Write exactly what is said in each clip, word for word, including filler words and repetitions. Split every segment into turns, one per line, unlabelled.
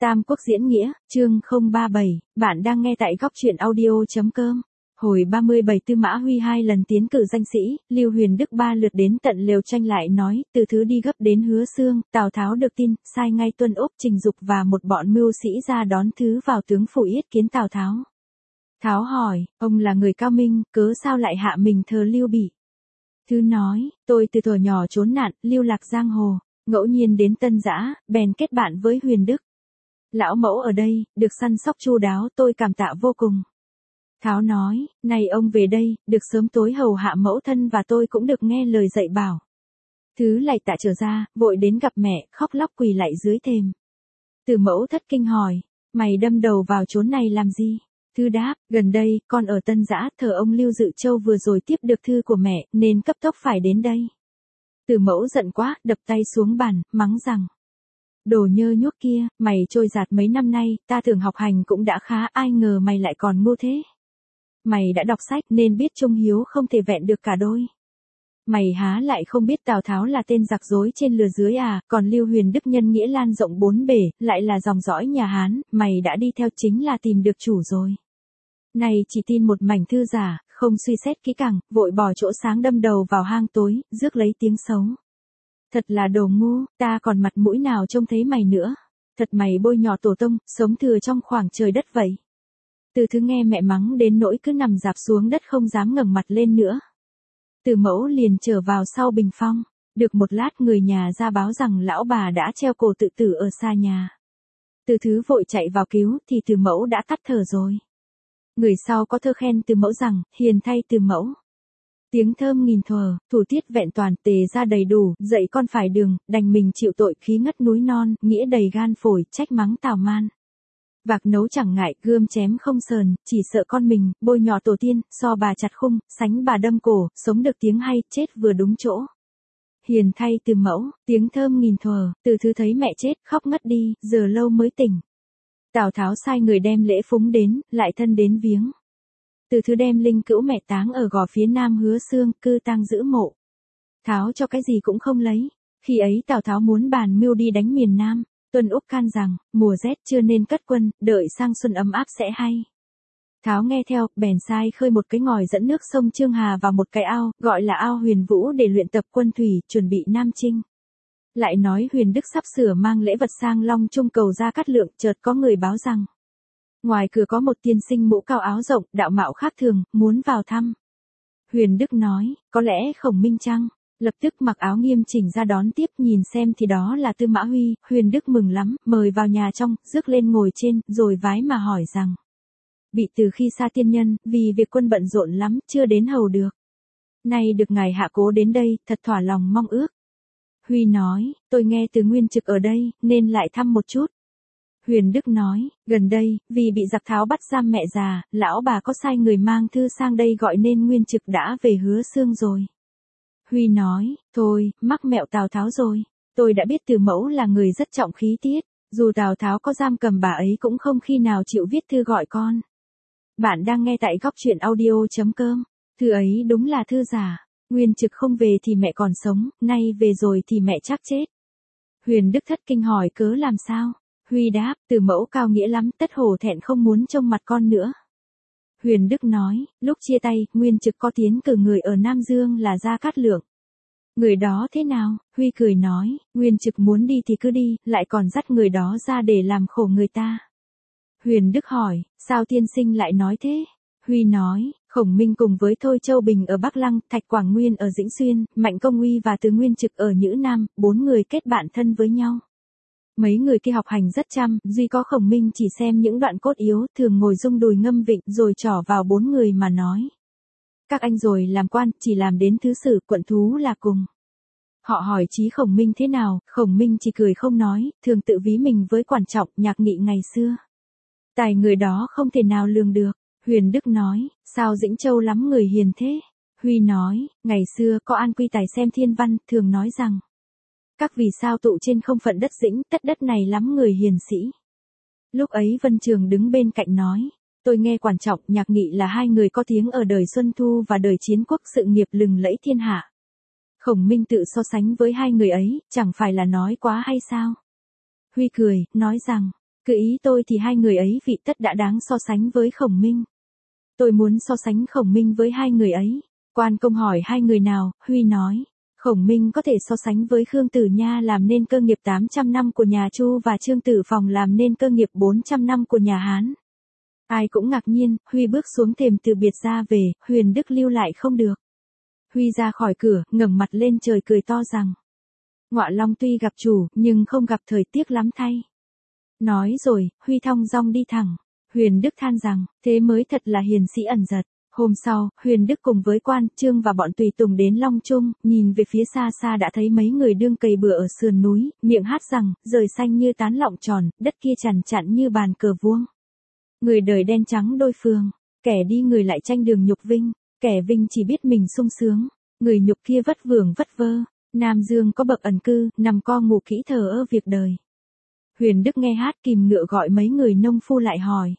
Tam Quốc diễn nghĩa, chương không ba bảy, bạn đang nghe tại góc truyện audio.com. Hồi ba mươi bảy Tư Mã Huy hai lần tiến cử danh sĩ, Lưu Huyền Đức ba lượt đến tận lều tranh lại nói, từ thứ đi gấp đến Hứa Xương, Tào Tháo được tin, sai ngay Tuân Úc, Trình Dục và một bọn mưu sĩ ra đón thứ vào tướng phủ yết kiến Tào Tháo. Tháo hỏi, ông là người cao minh, cớ sao lại hạ mình thờ Lưu Bị? Thứ nói, tôi từ thuở nhỏ trốn nạn, lưu lạc giang hồ, ngẫu nhiên đến Tân Giã, bèn kết bạn với Huyền Đức. Lão mẫu ở đây, được săn sóc chu đáo, tôi cảm tạ vô cùng. Tháo nói, này ông về đây, được sớm tối hầu hạ mẫu thân và tôi cũng được nghe lời dạy bảo. Thứ lạy tạ trở ra, vội đến gặp mẹ, khóc lóc quỳ lạy dưới thềm. Từ mẫu thất kinh hỏi, mày đâm đầu vào chốn này làm gì? Thư đáp, gần đây, con ở Tân Giã, thờ ông Lưu Dự Châu vừa rồi tiếp được thư của mẹ, nên cấp tốc phải đến đây. Từ mẫu giận quá, đập tay xuống bàn, mắng rằng. Đồ nhơ nhuốc kia, mày trôi giạt mấy năm nay, ta tưởng học hành cũng đã khá, ai ngờ mày lại còn ngu thế. Mày đã đọc sách nên biết trung hiếu không thể vẹn được cả đôi. Mày há lại không biết Tào Tháo là tên giặc dối trên lừa dưới à, còn Lưu Huyền Đức nhân nghĩa lan rộng bốn bể, lại là dòng dõi nhà Hán, mày đã đi theo chính là tìm được chủ rồi. Này chỉ tin một mảnh thư giả, không suy xét kỹ càng, vội bỏ chỗ sáng đâm đầu vào hang tối, rước lấy tiếng xấu. Thật là đồ ngu, ta còn mặt mũi nào trông thấy mày nữa. Thật mày bôi nhọ tổ tông, sống thừa trong khoảng trời đất vậy. Từ thứ nghe mẹ mắng đến nỗi cứ nằm rạp xuống đất không dám ngẩng mặt lên nữa. Từ mẫu liền trở vào sau bình phong. Được một lát người nhà ra báo rằng lão bà đã treo cổ tự tử ở xa nhà. Từ thứ vội chạy vào cứu thì từ mẫu đã tắt thở rồi. Người sau có thơ khen từ mẫu rằng, hiền thay từ mẫu. Tiếng thơm nghìn thuở, thủ tiết vẹn toàn, tề ra đầy đủ, dạy con phải đường, đành mình chịu tội khí ngất núi non, nghĩa đầy gan phổi, trách mắng Tào Man. Vạc nấu chẳng ngại, gươm chém không sờn, chỉ sợ con mình, bôi nhọ tổ tiên, so bà chặt khung, sánh bà đâm cổ, sống được tiếng hay, chết vừa đúng chỗ. Hiền thay từ mẫu, tiếng thơm nghìn thuở, từ thứ thấy mẹ chết, khóc ngất đi, giờ lâu mới tỉnh. Tào Tháo sai người đem lễ phúng đến, lại thân đến viếng. Từ thứ đem linh cữu mẹ táng ở gò phía nam Hứa Xương, cư tang giữ mộ. Tháo cho cái gì cũng không lấy. Khi ấy Tào Tháo muốn bàn mưu đi đánh miền Nam. Tuân Úc can rằng, mùa rét chưa nên cất quân, đợi sang xuân ấm áp sẽ hay. Tháo nghe theo, bèn sai khơi một cái ngòi dẫn nước sông Trương Hà vào một cái ao, gọi là ao Huyền Vũ để luyện tập quân thủy, chuẩn bị Nam chinh. Lại nói Huyền Đức sắp sửa mang lễ vật sang Long Trung cầu Gia Cát Lượng, chợt có người báo rằng. Ngoài cửa có một tiên sinh mũ cao áo rộng, đạo mạo khác thường, muốn vào thăm. Huyền Đức nói, có lẽ Khổng Minh chăng? Lập tức mặc áo nghiêm chỉnh ra đón tiếp, nhìn xem thì đó là Tư Mã Huy. Huyền Đức mừng lắm, mời vào nhà trong, rước lên ngồi trên, rồi vái mà hỏi rằng. Bị từ khi xa tiên nhân, vì việc quân bận rộn lắm, chưa đến hầu được. Nay được ngài hạ cố đến đây, thật thỏa lòng mong ước. Huy nói, tôi nghe từ Nguyên Trực ở đây, nên lại thăm một chút. Huyền Đức nói, gần đây, vì bị giặc Tháo bắt giam mẹ già, lão bà có sai người mang thư sang đây gọi nên Nguyên Trực đã về Hứa Xương rồi. Huy nói, thôi, mắc mẹo Tào Tháo rồi. Tôi đã biết từ mẫu là người rất trọng khí tiết, dù Tào Tháo có giam cầm bà ấy cũng không khi nào chịu viết thư gọi con. Bạn đang nghe tại góc truyện audio.com, thư ấy đúng là thư giả, Nguyên Trực không về thì mẹ còn sống, nay về rồi thì mẹ chắc chết. Huyền Đức thất kinh hỏi cớ làm sao? Huy đáp, từ mẫu cao nghĩa lắm, tất hổ thẹn không muốn trông mặt con nữa. Huyền Đức nói, lúc chia tay, Nguyên Trực có tiến cử người ở Nam Dương là Gia Cát Lượng. Người đó thế nào? Huy cười nói, Nguyên Trực muốn đi thì cứ đi, lại còn dắt người đó ra để làm khổ người ta. Huyền Đức hỏi, sao tiên sinh lại nói thế? Huy nói, Khổng Minh cùng với Thôi Châu Bình ở Bắc Lăng, Thạch Quảng Nguyên ở Dĩnh Xuyên, Mạnh Công Uy và Từ Nguyên Trực ở Nhữ Nam, bốn người kết bạn thân với nhau. Mấy người kia học hành rất chăm, duy có Khổng Minh chỉ xem những đoạn cốt yếu, thường ngồi rung đùi ngâm vịnh rồi trỏ vào bốn người mà nói. Các anh rồi làm quan, chỉ làm đến thứ sử, quận thú là cùng. Họ hỏi chí Khổng Minh thế nào, Khổng Minh chỉ cười không nói, thường tự ví mình với Quản Trọng, Nhạc Nghị ngày xưa. Tài người đó không thể nào lường được. Huyền Đức nói, sao Dĩnh Châu lắm người hiền thế? Huy nói, ngày xưa có An Quy Tài xem thiên văn, thường nói rằng. Các vì sao tụ trên không phận đất Dĩnh, tất đất này lắm người hiền sĩ. Lúc ấy Vân Trường đứng bên cạnh nói, tôi nghe Quản Trọng, Nhạc Nghị là hai người có tiếng ở đời Xuân Thu và đời Chiến Quốc, sự nghiệp lừng lẫy thiên hạ. Khổng Minh tự so sánh với hai người ấy, chẳng phải là nói quá hay sao? Huy cười, nói rằng, Cứ ý tôi thì hai người ấy vị tất đã đáng so sánh với Khổng Minh. Tôi muốn so sánh Khổng Minh với hai người ấy. Quan Công hỏi hai người nào, Huy nói. Khổng Minh có thể so sánh với Khương Tử Nha làm nên cơ nghiệp tám trăm năm của nhà Chu và Trương Tử Phòng làm nên cơ nghiệp bốn trăm năm của nhà Hán. Ai cũng ngạc nhiên, Huy bước xuống thềm từ biệt ra về, Huyền Đức lưu lại không được. Huy ra khỏi cửa, ngẩng mặt lên trời cười to rằng. Ngọa Long tuy gặp chủ, nhưng không gặp thời tiếc lắm thay. Nói rồi, Huy thong dong đi thẳng. Huyền Đức than rằng, thế mới thật là hiền sĩ ẩn giật. Hôm sau, Huyền Đức cùng với Quan Trương và bọn tùy tùng đến Long Trung, nhìn về phía xa xa đã thấy mấy người đương cày bừa ở sườn núi, miệng hát rằng, rời xanh như tán lọng tròn, đất kia chằn chặn như bàn cờ vuông. Người đời đen trắng đôi phường, kẻ đi người lại tranh đường nhục vinh, kẻ vinh chỉ biết mình sung sướng, người nhục kia vất vưởng vất vơ. Nam Dương có bậc ẩn cư, nằm co ngủ kỹ thờ ơ việc đời. Huyền Đức nghe hát kìm ngựa gọi mấy người nông phu lại hỏi.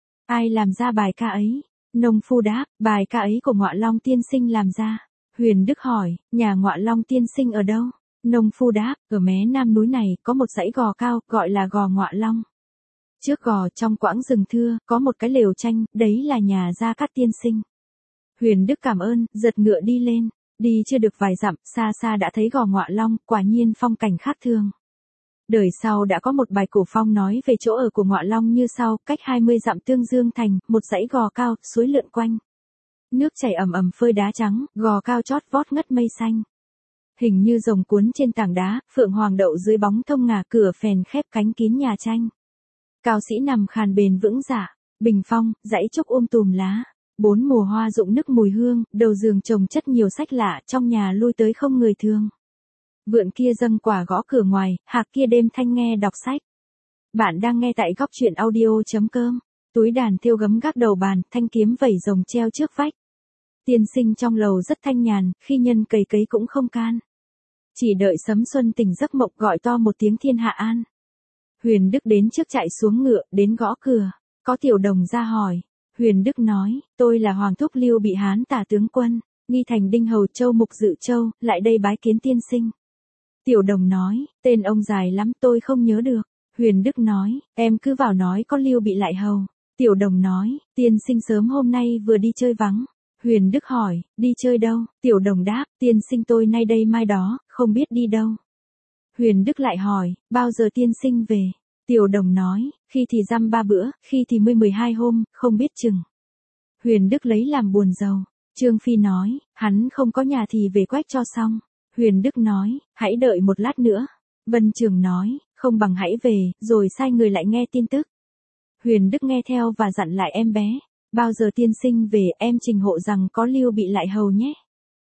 Ai làm ra bài ca ấy? Nông phu đáp, bài ca ấy của Ngọa Long tiên sinh làm ra. Huyền Đức hỏi, nhà Ngọa Long tiên sinh ở đâu? Nông phu đáp, ở mé nam núi này có một dãy gò cao, gọi là gò Ngọa Long. Trước gò trong quãng rừng thưa, có một cái lều tranh, đấy là nhà Gia Cát tiên sinh. Huyền Đức cảm ơn, giật ngựa đi lên. Đi chưa được vài dặm, xa xa đã thấy gò Ngọa Long, quả nhiên phong cảnh khác thường. Đời sau đã có một bài cổ phong nói về chỗ ở của Ngọa Long như sau, cách hai mươi dặm Tương Dương thành, một dãy gò cao, suối lượn quanh. Nước chảy ầm ầm phơi đá trắng, gò cao chót vót ngất mây xanh. Hình như rồng cuốn trên tảng đá, phượng hoàng đậu dưới bóng thông ngà, cửa phèn khép cánh kín nhà tranh. Cao sĩ nằm khàn bền vững dạ, bình phong, dãy trúc um tùm lá. Bốn mùa hoa rụng nức mùi hương, đầu giường trồng chất nhiều sách lạ, trong nhà lui tới không người thương. Vượn kia dâng quả gõ cửa ngoài, hạc kia đêm thanh nghe đọc sách. Bạn đang nghe tại góc truyện audio.com. Túi đàn thêu gấm gác đầu bàn, thanh kiếm vẩy rồng treo trước vách. Tiên sinh trong lầu rất thanh nhàn, khi nhân cày cấy cũng không can. Chỉ đợi sấm xuân tỉnh giấc mộng gọi to một tiếng thiên hạ an. Huyền Đức đến trước chạy xuống ngựa, đến gõ cửa. Có tiểu đồng ra hỏi. Huyền Đức nói, tôi là Hoàng Thúc Lưu Bị Hán tả tướng quân, nghi thành Đinh Hầu Châu Mục Dự Châu, lại đây bái kiến tiên sinh. Tiểu đồng nói, tên ông dài lắm tôi không nhớ được. Huyền Đức nói, em cứ vào nói có Lưu Bị lại hầu. Tiểu đồng nói, tiên sinh sớm hôm nay vừa đi chơi vắng. Huyền Đức hỏi, đi chơi đâu? Tiểu đồng đáp, tiên sinh tôi nay đây mai đó, không biết đi đâu. Huyền Đức lại hỏi, bao giờ tiên sinh về? Tiểu đồng nói, khi thì dăm ba bữa, khi thì mươi mười hai hôm, không biết chừng. Huyền Đức lấy làm buồn rầu. Trương Phi nói, hắn không có nhà thì về quách cho xong. Huyền Đức nói, hãy đợi một lát nữa. Vân Trường nói, không bằng hãy về, rồi sai người lại nghe tin tức. Huyền Đức nghe theo và dặn lại em bé, bao giờ tiên sinh về em trình hộ rằng có Lưu Bị lại hầu nhé.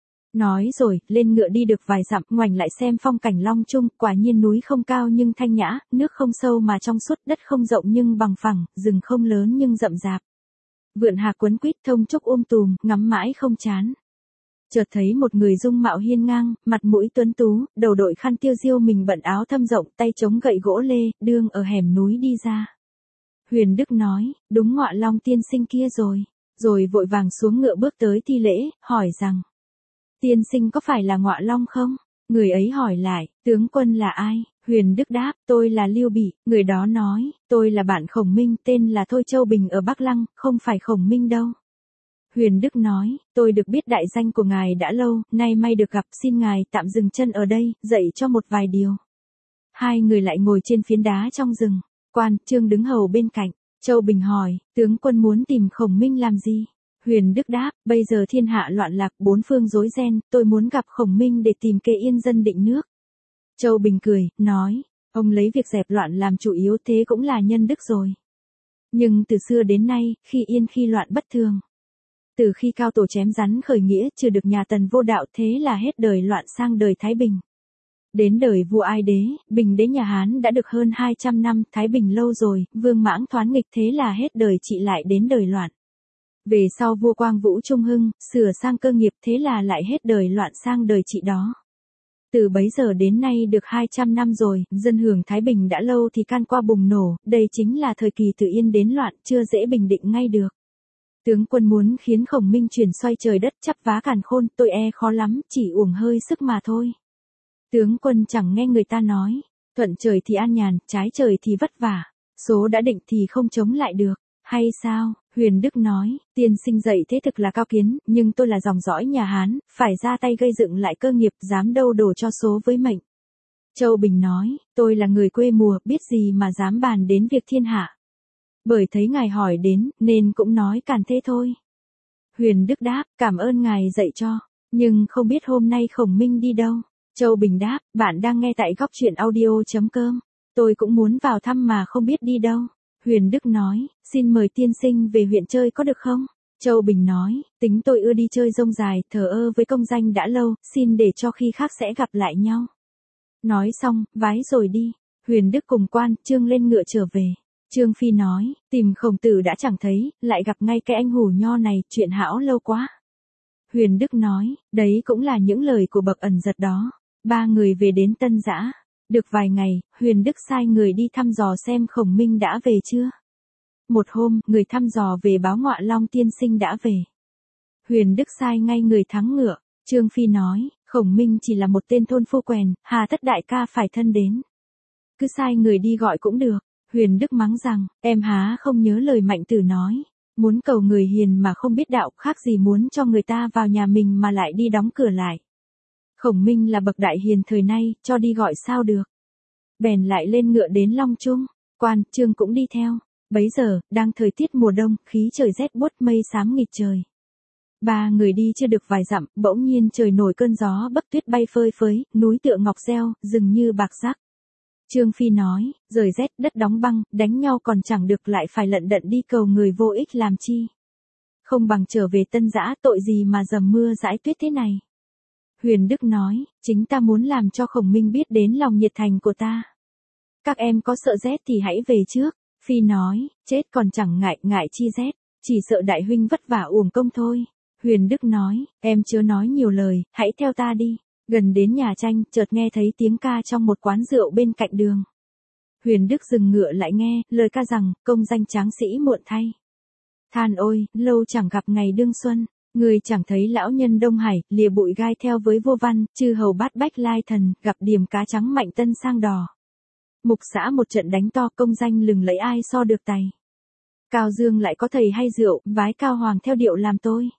Nói rồi, lên ngựa đi được vài dặm, ngoảnh lại xem phong cảnh Long Trung, quả nhiên núi không cao nhưng thanh nhã, nước không sâu mà trong suốt, đất không rộng nhưng bằng phẳng, rừng không lớn nhưng rậm rạp. Vượn hạc quấn quýt thông trúc um tùm, ngắm mãi không chán. Chợt thấy một người dung mạo hiên ngang, mặt mũi tuấn tú, đầu đội khăn tiêu diêu mình bận áo thâm rộng, tay chống gậy gỗ lê, đương ở hẻm núi đi ra. Huyền Đức nói, đúng Ngọa Long tiên sinh kia rồi, rồi vội vàng xuống ngựa bước tới thi lễ, hỏi rằng. Tiên sinh có phải là Ngọa Long không? Người ấy hỏi lại, tướng quân là ai? Huyền Đức đáp, tôi là Lưu Bị. Người đó nói, tôi là bạn Khổng Minh, tên là Thôi Châu Bình ở Bắc Lăng, không phải Khổng Minh đâu. Huyền Đức nói, tôi được biết đại danh của ngài đã lâu, nay may được gặp, xin ngài tạm dừng chân ở đây, dạy cho một vài điều. Hai người lại ngồi trên phiến đá trong rừng. Quan Trương đứng hầu bên cạnh. Châu Bình hỏi, tướng quân muốn tìm Khổng Minh làm gì? Huyền Đức đáp, bây giờ thiên hạ loạn lạc, bốn phương rối ren, tôi muốn gặp Khổng Minh để tìm kê yên dân định nước. Châu Bình cười, nói, ông lấy việc dẹp loạn làm chủ yếu thế cũng là nhân đức rồi. Nhưng từ xưa đến nay, khi yên khi loạn bất thường. Từ khi cao tổ chém rắn khởi nghĩa trừ được nhà Tần vô đạo thế là hết đời loạn sang đời Thái Bình. Đến đời vua Ai Đế, Bình đế nhà Hán đã được hơn hai trăm năm, Thái Bình lâu rồi, Vương Mãng thoán nghịch thế là hết đời trị lại đến đời loạn. Về sau vua Quang Vũ Trung Hưng, sửa sang cơ nghiệp thế là lại hết đời loạn sang đời trị đó. Từ bấy giờ đến nay được hai trăm năm rồi, dân hưởng Thái Bình đã lâu thì can qua bùng nổ, đây chính là thời kỳ từ yên đến loạn, chưa dễ bình định ngay được. Tướng quân muốn khiến Khổng Minh chuyển xoay trời đất chắp vá càn khôn, tôi e khó lắm, chỉ uổng hơi sức mà thôi. Tướng quân chẳng nghe người ta nói, thuận trời thì an nhàn, trái trời thì vất vả. Số đã định thì không chống lại được, hay sao? Huyền Đức nói, tiên sinh dạy thế thực là cao kiến, nhưng tôi là dòng dõi nhà Hán, phải ra tay gây dựng lại cơ nghiệp, dám đâu đổ cho số với mệnh. Châu Bình nói, tôi là người quê mùa, biết gì mà dám bàn đến việc thiên hạ. Bởi thấy ngài hỏi đến, nên cũng nói càn thế thôi. Huyền Đức đáp, cảm ơn ngài dạy cho, nhưng không biết hôm nay Khổng Minh đi đâu. Châu Bình đáp, bạn đang nghe tại góc truyện audio.com. Tôi cũng muốn vào thăm mà không biết đi đâu. Huyền Đức nói, xin mời tiên sinh về huyện chơi có được không? Châu Bình nói, tính tôi ưa đi chơi rông dài, thờ ơ với công danh đã lâu, xin để cho khi khác sẽ gặp lại nhau. Nói xong, vái rồi đi. Huyền Đức cùng Quan Trương lên ngựa trở về. Trương Phi nói, tìm Khổng Tử đã chẳng thấy, lại gặp ngay cái anh hủ nho này, chuyện hão lâu quá. Huyền Đức nói, đấy cũng là những lời của bậc ẩn giật đó. Ba người về đến Tân Giã. Được vài ngày, Huyền Đức sai người đi thăm dò xem Khổng Minh đã về chưa. Một hôm, người thăm dò về báo Ngọa Long tiên sinh đã về. Huyền Đức sai ngay người thắng ngựa. Trương Phi nói, Khổng Minh chỉ là một tên thôn phu quèn, hà tất đại ca phải thân đến. Cứ sai người đi gọi cũng được. Huyền Đức mắng rằng, em há không nhớ lời Mạnh Tử nói. Muốn cầu người hiền mà không biết đạo, khác gì muốn cho người ta vào nhà mình mà lại đi đóng cửa lại. Khổng Minh là bậc đại hiền thời nay, cho đi gọi sao được. Bèn lại lên ngựa đến Long Trung, Quan Trương cũng đi theo. Bấy giờ, đang thời tiết mùa đông, khí trời rét buốt, mây xám nghịt trời. Ba người đi chưa được vài dặm, bỗng nhiên trời nổi cơn gió bấc tuyết bay phơi phới, núi tựa ngọc reo, rừng như bạc rác. Trương Phi nói, rời rét, đất đóng băng, đánh nhau còn chẳng được lại phải lận đận đi cầu người vô ích làm chi. Không bằng trở về Tân Giã, tội gì mà dầm mưa dãi tuyết thế này. Huyền Đức nói, chính ta muốn làm cho Khổng Minh biết đến lòng nhiệt thành của ta. Các em có sợ rét thì hãy về trước. Phi nói, chết còn chẳng ngại, ngại chi rét, chỉ sợ đại huynh vất vả uổng công thôi. Huyền Đức nói, em chớ nói nhiều lời, hãy theo ta đi. Gần đến nhà tranh, chợt nghe thấy tiếng ca trong một quán rượu bên cạnh đường. Huyền Đức dừng ngựa lại nghe, lời ca rằng, công danh tráng sĩ muộn thay. Than ôi, lâu chẳng gặp ngày đương xuân, người chẳng thấy lão nhân Đông Hải, lìa bụi gai theo với vô văn, chư hầu bát bách lai thần, gặp điểm cá trắng mạnh tân sang đò. Mục xã một trận đánh to, công danh lừng lẫy ai so được tay. Cao Dương lại có thầy hay rượu, vái Cao Hoàng theo điệu làm tôi.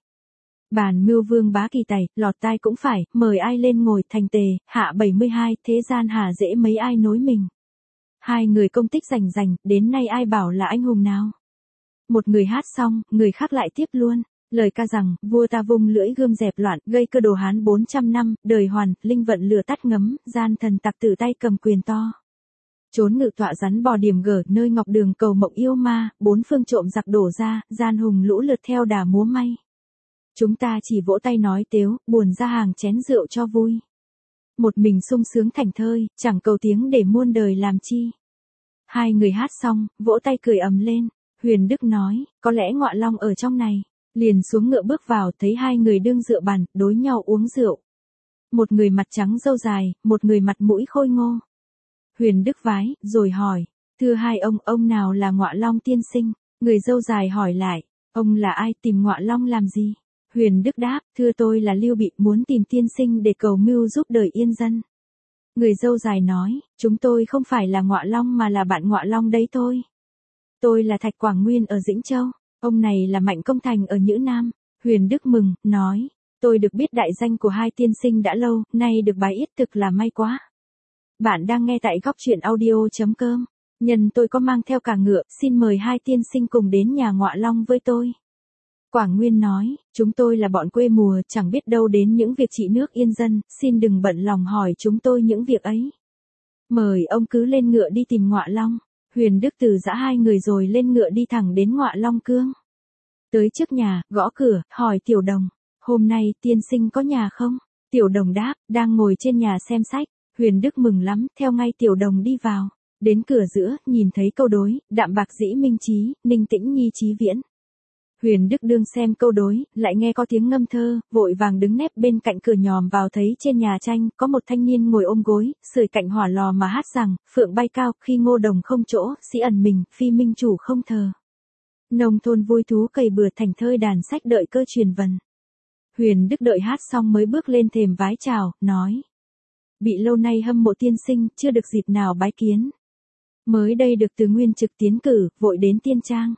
Bàn mưu vương bá kỳ tài, lọt tai cũng phải, mời ai lên ngồi thành tề, hạ bảy mươi hai, thế gian hà dễ mấy ai nối mình. Hai người công tích rành rành, đến nay ai bảo là anh hùng nào. Một người hát xong, người khác lại tiếp luôn. Lời ca rằng, vua ta vung lưỡi gươm dẹp loạn, gây cơ đồ Hán bốn trăm năm, đời hoàn, linh vận lửa tắt ngấm, gian thần tặc tử tay cầm quyền to. Trốn ngự tọa rắn bò điểm gở, nơi ngọc đường cầu mộng yêu ma, bốn phương trộm giặc đổ ra, gian hùng lũ lượt theo đà múa may. Chúng ta chỉ vỗ tay nói tếu, buồn ra hàng chén rượu cho vui. Một mình sung sướng thành thơi, chẳng cầu tiếng để muôn đời làm chi. Hai người hát xong, vỗ tay cười ầm lên. Huyền Đức nói, có lẽ Ngọa Long ở trong này. Liền xuống ngựa bước vào, thấy hai người đương dựa bàn, đối nhau uống rượu. Một người mặt trắng râu dài, một người mặt mũi khôi ngô. Huyền Đức vái, rồi hỏi, thưa hai ông, ông nào là Ngọa Long tiên sinh? Người râu dài hỏi lại, ông là ai, tìm Ngọa Long làm gì? Huyền Đức đáp, thưa tôi là Lưu Bị, muốn tìm tiên sinh để cầu mưu giúp đời yên dân. Người râu dài nói, chúng tôi không phải là Ngọa Long mà là bạn Ngọa Long đấy thôi. Tôi là Thạch Quảng Nguyên ở Dĩnh Châu, ông này là Mạnh Công Thành ở Nhữ Nam. Huyền Đức mừng, nói, tôi được biết đại danh của hai tiên sinh đã lâu, nay được bài yết thực là may quá. Bạn đang nghe tại góc truyện audio.com. Nhân tôi có mang theo cả ngựa, xin mời hai tiên sinh cùng đến nhà Ngọa Long với tôi. Quảng Nguyên nói, chúng tôi là bọn quê mùa, chẳng biết đâu đến những việc trị nước yên dân, xin đừng bận lòng hỏi chúng tôi những việc ấy. Mời ông cứ lên ngựa đi tìm Ngọa Long. Huyền Đức từ giã hai người rồi lên ngựa đi thẳng đến Ngọa Long Cương. Tới trước nhà, gõ cửa, hỏi Tiểu Đồng, hôm nay tiên sinh có nhà không? Tiểu Đồng đáp, đang ngồi trên nhà xem sách. Huyền Đức mừng lắm, theo ngay Tiểu Đồng đi vào. Đến cửa giữa, nhìn thấy câu đối, đạm bạc dĩ minh trí, ninh tĩnh nhi trí viễn. Huyền Đức đương xem câu đối, lại nghe có tiếng ngâm thơ, vội vàng đứng nép bên cạnh cửa nhòm vào thấy trên nhà tranh, có một thanh niên ngồi ôm gối, sưởi cạnh hỏa lò mà hát rằng, phượng bay cao, khi ngô đồng không chỗ, sĩ ẩn mình, phi minh chủ không thờ. Nông thôn vui thú cày bừa thành thơi đàn sách đợi cơ truyền vần. Huyền Đức đợi hát xong mới bước lên thềm vái chào, nói. Bị lâu nay hâm mộ tiên sinh, chưa được dịp nào bái kiến. Mới đây được từ Nguyên Trực tiến cử, vội đến Tiên Trang.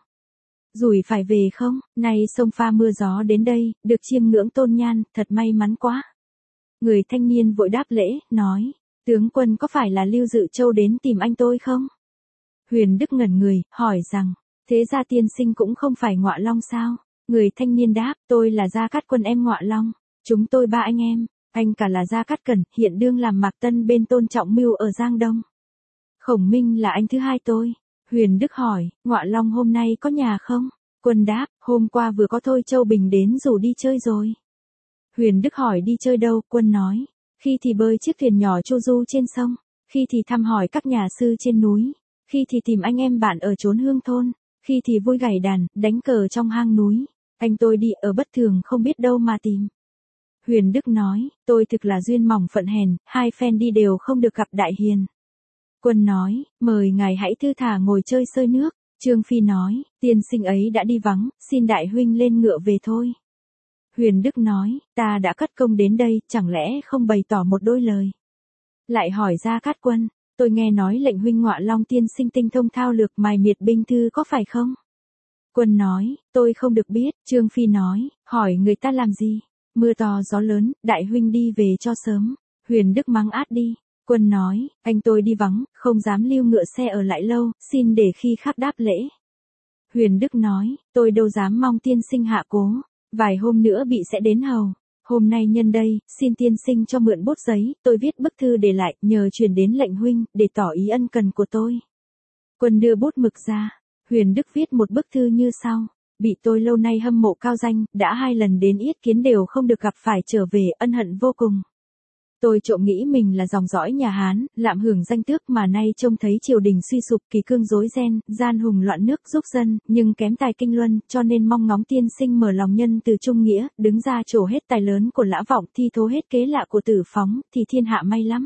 Rủi phải về không, nay sông pha mưa gió đến đây, được chiêm ngưỡng tôn nhan, thật may mắn quá. Người thanh niên vội đáp lễ, nói, tướng quân có phải là Lưu Dự Châu đến tìm anh tôi không? Huyền Đức ngẩn người, hỏi rằng, thế Gia tiên sinh cũng không phải Ngọa Long sao? Người thanh niên đáp, tôi là Gia Cát Quân em Ngọa Long, chúng tôi ba anh em, anh cả là Gia Cát Cẩn, hiện đương làm Mạc Tân bên Tôn Trọng Mưu ở Giang Đông. Khổng Minh là anh thứ hai tôi. Huyền Đức hỏi, Ngọa Long hôm nay có nhà không? Quân đáp, hôm qua vừa có Thôi Châu Bình đến rủ đi chơi rồi. Huyền Đức hỏi đi chơi đâu? Quân nói, khi thì bơi chiếc thuyền nhỏ chu du trên sông, khi thì thăm hỏi các nhà sư trên núi, khi thì tìm anh em bạn ở chốn hương thôn, khi thì vui gảy đàn, đánh cờ trong hang núi. Anh tôi đi ở bất thường không biết đâu mà tìm. Huyền Đức nói, tôi thực là duyên mỏng phận hèn, hai phen đi đều không được gặp đại hiền. Quân nói, mời ngài hãy thư thả ngồi chơi sơi nước. Trương Phi nói, tiên sinh ấy đã đi vắng, xin đại huynh lên ngựa về thôi. Huyền Đức nói, ta đã cất công đến đây, chẳng lẽ không bày tỏ một đôi lời. Lại hỏi Gia Cát Quân, tôi nghe nói lệnh huynh Ngọa Long tiên sinh tinh thông thao lược mài miệt binh thư có phải không? Quân nói, tôi không được biết. Trương Phi nói, hỏi người ta làm gì? Mưa to gió lớn, đại huynh đi về cho sớm. Huyền Đức mắng át đi. Quân nói, anh tôi đi vắng, không dám lưu ngựa xe ở lại lâu, xin để khi khác đáp lễ. Huyền Đức nói, tôi đâu dám mong tiên sinh hạ cố, vài hôm nữa bị sẽ đến hầu. Hôm nay nhân đây, xin tiên sinh cho mượn bút giấy, tôi viết bức thư để lại, nhờ truyền đến lệnh huynh, để tỏ ý ân cần của tôi. Quân đưa bút mực ra, Huyền Đức viết một bức thư như sau. Bị tôi lâu nay hâm mộ cao danh, đã hai lần đến yết kiến đều không được gặp phải trở về, ân hận vô cùng. Tôi trộm nghĩ mình là dòng dõi nhà Hán, lạm hưởng danh tước mà nay trông thấy triều đình suy sụp, kỳ cương rối ren, gian hùng loạn nước giúp dân, nhưng kém tài kinh luân, cho nên mong ngóng tiên sinh mở lòng nhân từ trung nghĩa, đứng ra trổ hết tài lớn của Lã Vọng, thi thố hết kế lạ của Tử Phóng, thì thiên hạ may lắm.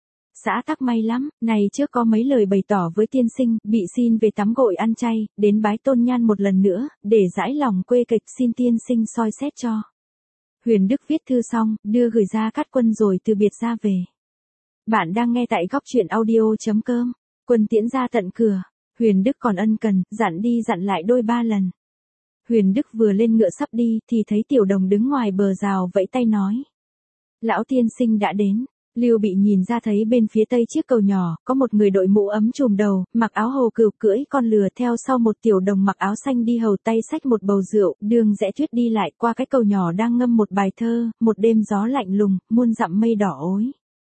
Xã tắc may lắm, này trước có mấy lời bày tỏ với tiên sinh, bị xin về tắm gội ăn chay, đến bái tôn nhan một lần nữa, để giải lòng quê kịch xin tiên sinh soi xét cho. Huyền Đức viết thư xong, đưa gửi Gia Cát Quân rồi từ biệt ra về. Bạn đang nghe tại góc truyện audio.com. Quân tiễn ra tận cửa. Huyền Đức còn ân cần, dặn đi dặn lại đôi ba lần. Huyền Đức vừa lên ngựa sắp đi, thì thấy Tiểu Đồng đứng ngoài bờ rào vẫy tay nói. Lão tiên sinh đã đến. Lưu Bị nhìn ra thấy bên phía tây chiếc cầu nhỏ, có một người đội mũ ấm trùm đầu, mặc áo hầu cừu cưỡi con lừa theo sau một Tiểu Đồng mặc áo xanh đi hầu tay xách một bầu rượu, đường rẽ tuyết đi lại qua cái cầu nhỏ đang ngâm một bài thơ, một đêm gió lạnh lùng, muôn dặm mây đỏ ối.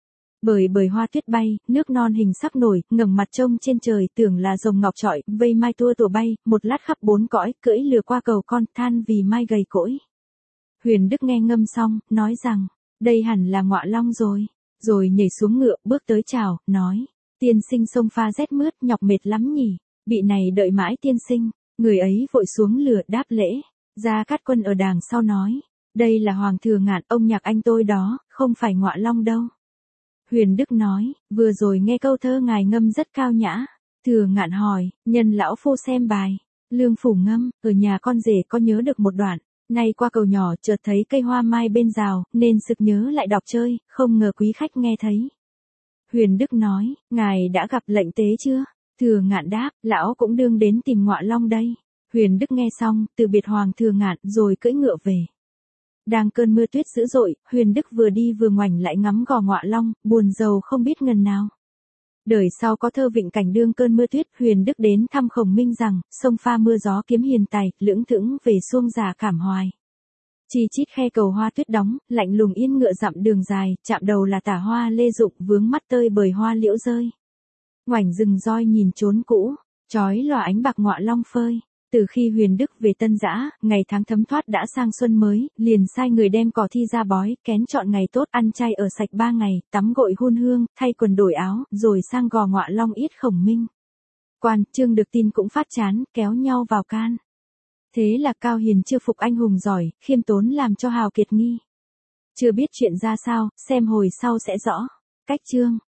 Bởi bởi hoa tuyết bay, nước non hình sắc nổi, ngẩng mặt trông trên trời tưởng là rồng ngọc trọi, vây mai tua tủa bay, một lát khắp bốn cõi, cưỡi lừa qua cầu con, than vì mai gầy cỗi. Huyền Đức nghe ngâm xong, nói rằng, đây hẳn là Ngọa Long rồi. Rồi nhảy xuống ngựa, bước tới chào, nói, tiên sinh sông pha rét mướt, nhọc mệt lắm nhỉ, bị này đợi mãi tiên sinh. Người ấy vội xuống lửa đáp lễ. Gia Cát Quân ở đàng sau nói, đây là Hoàng Thừa Ngạn, ông nhạc anh tôi đó, không phải Ngọa Long đâu. Huyền Đức nói, vừa rồi nghe câu thơ ngài ngâm rất cao nhã. Thừa Ngạn hỏi, nhân lão phu xem bài, Lương Phủ ngâm, ở nhà con rể có nhớ được một đoạn. Nay qua cầu nhỏ chợt thấy cây hoa mai bên rào, nên sực nhớ lại đọc chơi, không ngờ quý khách nghe thấy. Huyền Đức nói, ngài đã gặp lệnh tế chưa? Thừa Ngạn đáp, lão cũng đương đến tìm Ngọa Long đây. Huyền Đức nghe xong, từ biệt Hoàng Thừa Ngạn, rồi cưỡi ngựa về. Đang cơn mưa tuyết dữ dội, Huyền Đức vừa đi vừa ngoảnh lại ngắm gò Ngọa Long, buồn rầu không biết ngần nào. Đời sau có thơ vịnh cảnh đương cơn mưa tuyết, Huyền Đức đến thăm Khổng Minh rằng, sông pha mưa gió kiếm hiền tài, lưỡng thững về xuông già cảm hoài. Chi chít khe cầu hoa tuyết đóng, lạnh lùng yên ngựa dặm đường dài, chạm đầu là tả hoa lê dụng vướng mắt tơi bời hoa liễu rơi. Ngoảnh rừng roi nhìn trốn cũ, chói lòa ánh bạc Ngọa Long phơi. Từ khi Huyền Đức về Tân Dã, ngày tháng thấm thoát đã sang xuân mới, liền sai người đem cỏ thi ra bói, kén chọn ngày tốt, ăn chay ở sạch ba ngày, tắm gội hun hương, thay quần đổi áo, rồi sang gò Ngọa Long yết Khổng Minh. Quan, Trương được tin cũng phát chán, kéo nhau vào can. Thế là Cao Hiền chưa phục anh hùng giỏi, khiêm tốn làm cho hào kiệt nghi. Chưa biết chuyện ra sao, xem hồi sau sẽ rõ. Cách chương.